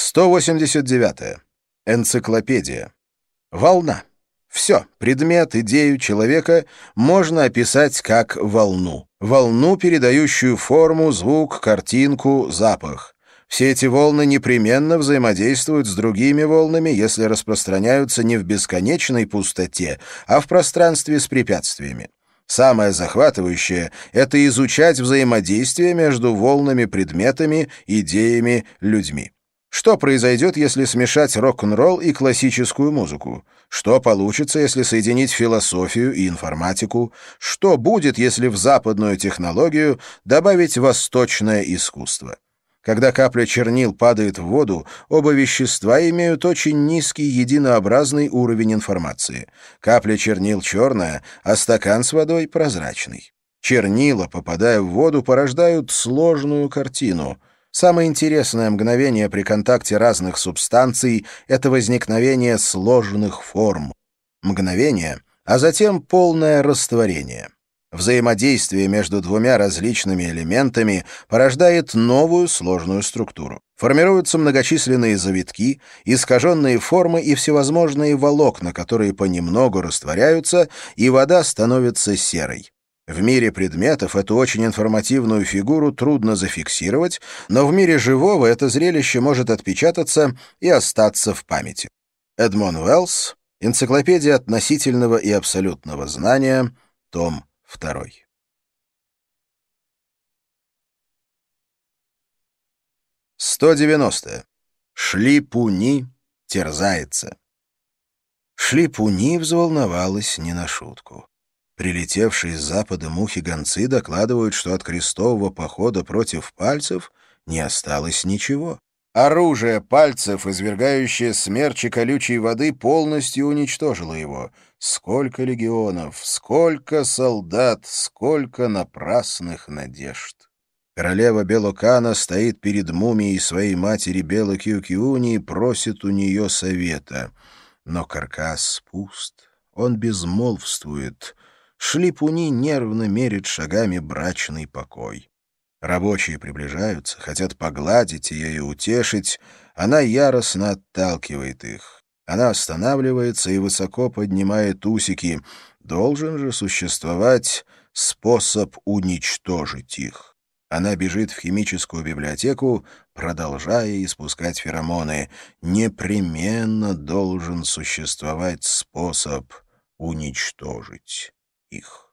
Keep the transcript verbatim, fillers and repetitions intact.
сто восемьдесят девятое. Энциклопедия. Волна. Все, предмет, идею человека можно описать как волну. Волну, передающую форму, звук, картинку, запах. Все эти волны непременно взаимодействуют с другими волнами, если распространяются не в бесконечной пустоте, а в пространстве с препятствиями. Самое захватывающее — это изучать взаимодействие между волнами, предметами, идеями, людьми. Что произойдет, если смешать рок-н-ролл и классическую музыку? Что получится, если соединить философию и информатику? Что будет, если в западную технологию добавить восточное искусство? Когда капля чернил падает в воду, оба вещества имеют очень низкий единообразный уровень информации. Капля чернил черная, а стакан с водой прозрачный. Чернила, попадая в воду, порождают сложную картину. Самое интересное мгновение при контакте разных субстанций — это возникновение сложных форм. Мгновение, а затем полное растворение. Взаимодействие между двумя различными элементами порождает новую сложную структуру. Формируются многочисленные завитки, искаженные формы и всевозможные волокна, которые понемногу растворяются, и вода становится серой. В мире предметов эту очень информативную фигуру трудно зафиксировать, но в мире живого это зрелище может отпечататься и остаться в памяти. Эдмон Уэллс, «Энциклопедия относительного и абсолютного знания», том второй. сто девяностое. Шлипуни терзается. Шлипуни взволновалась не на шутку. Прилетевшие с запада мухи-гонцы докладывают, что от крестового похода против пальцев не осталось ничего. Оружие пальцев, извергающее смерчи колючей воды, полностью уничтожило его. Сколько легионов, сколько солдат, сколько напрасных надежд. Королева Белокана стоит перед мумией своей матери Белокиукиуни и просит у нее совета. Но каркас пуст, он безмолвствует. Шлипуни нервно мерит шагами брачный покой. Рабочие приближаются, хотят погладить ее и утешить. Она яростно отталкивает их. Она останавливается и высоко поднимает усики. Должен же существовать способ уничтожить их. Она бежит в химическую библиотеку, продолжая испускать феромоны. Непременно должен существовать способ уничтожить их.